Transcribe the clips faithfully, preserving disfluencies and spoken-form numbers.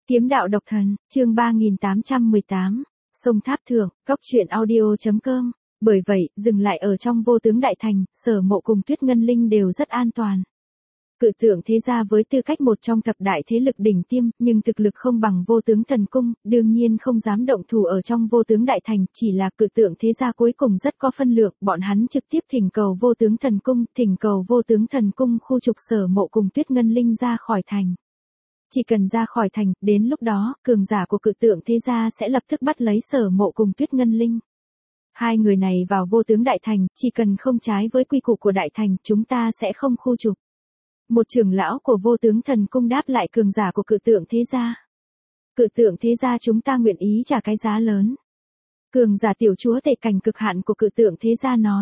Kiếm đạo độc thần, chương ba nghìn tám trăm mười tám, Sông Tháp Thượng, cốc truyện audio chấm com. Bởi vậy, dừng lại ở trong Vô Tướng Đại Thành, Sở Mộ cùng Tuyết Ngân Linh đều rất an toàn. Cự tượng thế gia với tư cách một trong thập đại thế lực đỉnh tiêm, nhưng thực lực không bằng Vô Tướng Thần Cung, đương nhiên không dám động thủ ở trong Vô Tướng Đại Thành, chỉ là cự tượng thế gia cuối cùng rất có phân lượng, bọn hắn trực tiếp thỉnh cầu Vô Tướng Thần Cung, thỉnh cầu Vô Tướng Thần Cung khu trục Sở Mộ cùng Tuyết Ngân Linh ra khỏi thành. Chỉ cần ra khỏi thành, đến lúc đó, cường giả của cự tượng thế gia sẽ lập tức bắt lấy Sở Mộ cùng Tuyết Ngân Linh. Hai người này vào Vô Tướng Đại Thành, chỉ cần không trái với quy củ của Đại Thành, chúng ta sẽ không khu trục. Một trưởng lão của Vô Tướng Thần Cung đáp lại cường giả của cự tượng thế gia. Cự tượng thế gia chúng ta nguyện ý trả cái giá lớn. Cường giả tiểu chúa tể cảnh cực hạn của cự tượng thế gia nói.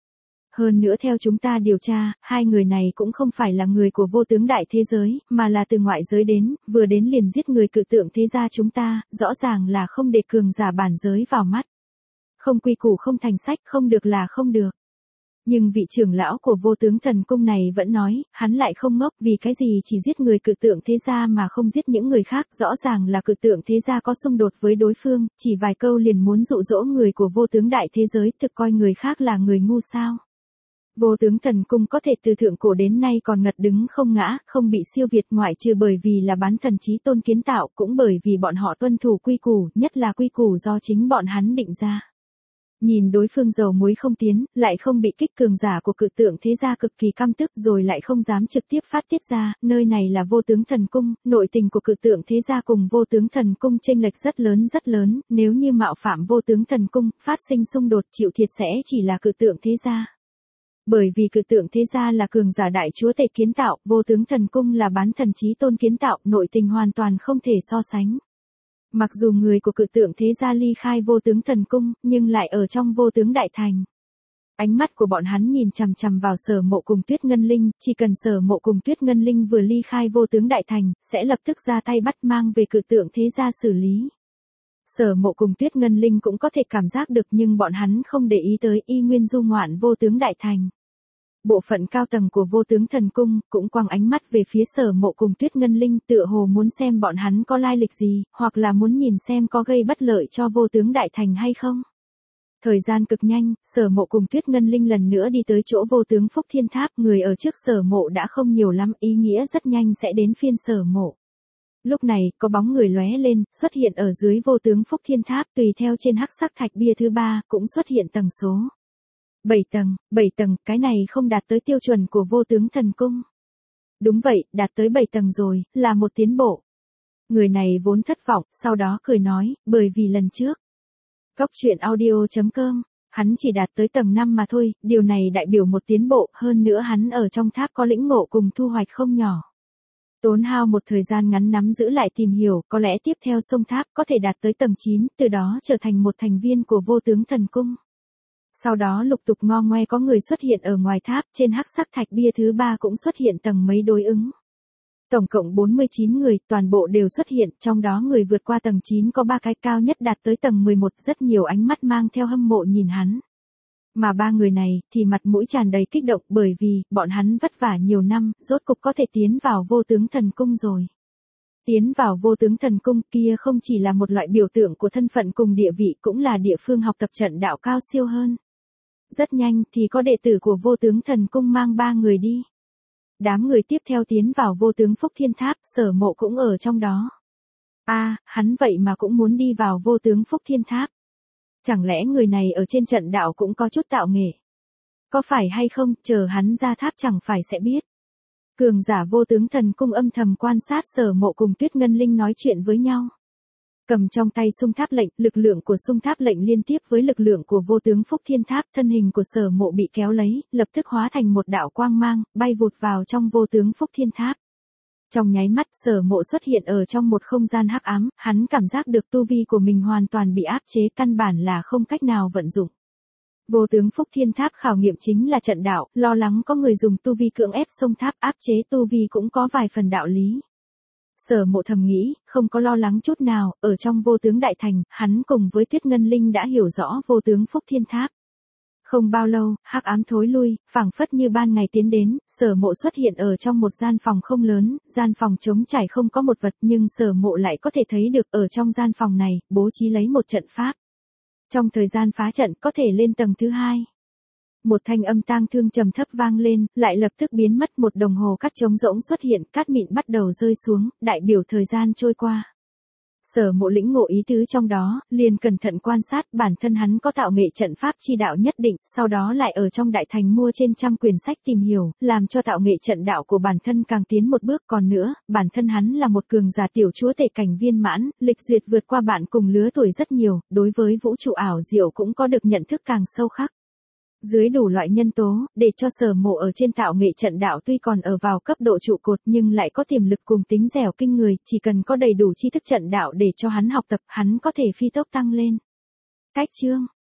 Hơn nữa theo chúng ta điều tra, hai người này cũng không phải là người của Vô Tướng Đại thế giới, mà là từ ngoại giới đến, vừa đến liền giết người cự tượng thế gia chúng ta, rõ ràng là không để cường giả bản giới vào mắt. Không quy củ không thành sách, không được là không được. Nhưng vị trưởng lão của Vô Tướng Thần Cung này vẫn nói, hắn lại không ngốc, vì cái gì chỉ giết người cự tượng thế gia mà không giết những người khác, rõ ràng là cự tượng thế gia có xung đột với đối phương, chỉ vài câu liền muốn dụ dỗ người của Vô Tướng Đại thế giới, thực coi người khác là người ngu sao. Vô Tướng Thần Cung có thể từ thượng cổ đến nay còn ngật đứng không ngã, không bị siêu việt, ngoại trừ bởi vì là bán thần chí tôn kiến tạo, cũng bởi vì bọn họ tuân thủ quy củ, nhất là quy củ do chính bọn hắn định ra. Nhìn đối phương dầu muối không tiến, lại không bị kích, cường giả của cự tượng thế gia cực kỳ căm tức rồi lại không dám trực tiếp phát tiết ra, nơi này là Vô Tướng Thần Cung, nội tình của cự tượng thế gia cùng Vô Tướng Thần Cung chênh lệch rất lớn rất lớn, nếu như mạo phạm Vô Tướng Thần Cung, phát sinh xung đột chịu thiệt sẽ chỉ là cự tượng thế gia. Bởi vì cự tượng thế gia là cường giả đại chúa tể kiến tạo, Vô Tướng Thần Cung là bán thần chí tôn kiến tạo, nội tình hoàn toàn không thể so sánh. Mặc dù người của cự tượng thế gia ly khai Vô Tướng Thần Cung, nhưng lại ở trong Vô Tướng Đại Thành. Ánh mắt của bọn hắn nhìn chằm chằm vào Sở Mộ cùng Tuyết Ngân Linh, chỉ cần Sở Mộ cùng Tuyết Ngân Linh vừa ly khai Vô Tướng Đại Thành, sẽ lập tức ra tay bắt mang về cự tượng thế gia xử lý. Sở Mộ cùng Tuyết Ngân Linh cũng có thể cảm giác được nhưng bọn hắn không để ý tới, y nguyên du ngoạn Vô Tướng Đại Thành. Bộ phận cao tầng của Vô Tướng Thần Cung cũng quăng ánh mắt về phía Sở Mộ cùng Tuyết Ngân Linh, tựa hồ muốn xem bọn hắn có lai lịch gì, hoặc là muốn nhìn xem có gây bất lợi cho Vô Tướng Đại Thành hay không. Thời gian cực nhanh, Sở Mộ cùng Tuyết Ngân Linh lần nữa đi tới chỗ Vô Tướng Phúc Thiên Tháp, người ở trước Sở Mộ đã không nhiều lắm, ý nghĩa rất nhanh sẽ đến phiên Sở Mộ. Lúc này, có bóng người lóe lên, xuất hiện ở dưới Vô Tướng Phúc Thiên Tháp, tùy theo trên hắc sắc thạch bia thứ ba, cũng xuất hiện tầng số. bảy tầng, bảy tầng, cái này không đạt tới tiêu chuẩn của Vô Tướng Thần Cung. Đúng vậy, đạt tới bảy tầng rồi, là một tiến bộ. Người này vốn thất vọng, sau đó cười nói, bởi vì lần trước. Cốc truyện audio chấm com, hắn chỉ đạt tới tầng năm mà thôi, điều này đại biểu một tiến bộ, hơn nữa hắn ở trong tháp có lĩnh ngộ cùng thu hoạch không nhỏ. Tốn hao một thời gian ngắn nắm giữ lại tìm hiểu, có lẽ tiếp theo sông tháp có thể đạt tới tầng chín, từ đó trở thành một thành viên của Vô Tướng Thần Cung. Sau đó lục tục ngo ngoe có người xuất hiện ở ngoài tháp, trên hắc sắc thạch bia thứ ba cũng xuất hiện tầng mấy đối ứng. Tổng cộng bốn mươi chín người, toàn bộ đều xuất hiện, trong đó người vượt qua tầng chín có ba cái, cao nhất đạt tới tầng mười một, rất nhiều ánh mắt mang theo hâm mộ nhìn hắn. Mà ba người này, thì mặt mũi tràn đầy kích động bởi vì, bọn hắn vất vả nhiều năm, rốt cục có thể tiến vào Vô Tướng Thần Cung rồi. Tiến vào Vô Tướng Thần Cung kia không chỉ là một loại biểu tượng của thân phận cùng địa vị, cũng là địa phương học tập trận đạo cao siêu hơn. Rất nhanh thì có đệ tử của Vô Tướng Thần Cung mang ba người đi. Đám người tiếp theo tiến vào Vô Tướng Phúc Thiên Tháp, Sở Mộ cũng ở trong đó. A, à, hắn vậy mà cũng muốn đi vào Vô Tướng Phúc Thiên Tháp. Chẳng lẽ người này ở trên trận đạo cũng có chút tạo nghệ? Có phải hay không, chờ hắn ra tháp chẳng phải sẽ biết. Cường giả Vô Tướng Thần Cung âm thầm quan sát Sở Mộ cùng Tuyết Ngân Linh nói chuyện với nhau. Cầm trong tay xung tháp lệnh, lực lượng của xung tháp lệnh liên tiếp với lực lượng của Vô Tướng Phúc Thiên Tháp, thân hình của Sở Mộ bị kéo lấy, lập tức hóa thành một đạo quang mang, bay vụt vào trong Vô Tướng Phúc Thiên Tháp. Trong nháy mắt, Sở Mộ xuất hiện ở trong một không gian hắc ám, hắn cảm giác được tu vi của mình hoàn toàn bị áp chế, căn bản là không cách nào vận dụng. Vô Tướng Phúc Thiên Tháp khảo nghiệm chính là trận đạo, lo lắng có người dùng tu vi cưỡng ép xông tháp áp chế tu vi cũng có vài phần đạo lý. Sở Mộ thầm nghĩ, không có lo lắng chút nào, ở trong Vô Tướng Đại Thành, hắn cùng với Tuyết Ngân Linh đã hiểu rõ Vô Tướng Phúc Thiên Tháp. Không bao lâu, hắc ám thối lui, phảng phất như ban ngày tiến đến, Sở Mộ xuất hiện ở trong một gian phòng không lớn, gian phòng trống trải không có một vật nhưng Sở Mộ lại có thể thấy được ở trong gian phòng này, bố trí lấy một trận pháp. Trong thời gian phá trận có thể lên tầng thứ hai. Một thanh âm tang thương trầm thấp vang lên, lại lập tức biến mất, một đồng hồ cát trống rỗng xuất hiện, cát mịn bắt đầu rơi xuống, đại biểu thời gian trôi qua. Sở Mộ lĩnh ngộ ý tứ trong đó, liền cẩn thận quan sát, bản thân hắn có tạo nghệ trận pháp chi đạo nhất định, sau đó lại ở trong đại thành mua trên trăm quyển sách tìm hiểu, làm cho tạo nghệ trận đạo của bản thân càng tiến một bước. Còn nữa, bản thân hắn là một cường giả tiểu chúa tể cảnh viên mãn, lịch duyệt vượt qua bạn cùng lứa tuổi rất nhiều, đối với vũ trụ ảo diệu cũng có được nhận thức càng sâu khắc. Dưới đủ loại nhân tố, để cho Sở Mộ ở trên tạo nghệ trận đạo tuy còn ở vào cấp độ trụ cột nhưng lại có tiềm lực cùng tính dẻo kinh người, chỉ cần có đầy đủ tri thức trận đạo để cho hắn học tập, hắn có thể phi tốc tăng lên. Cách chương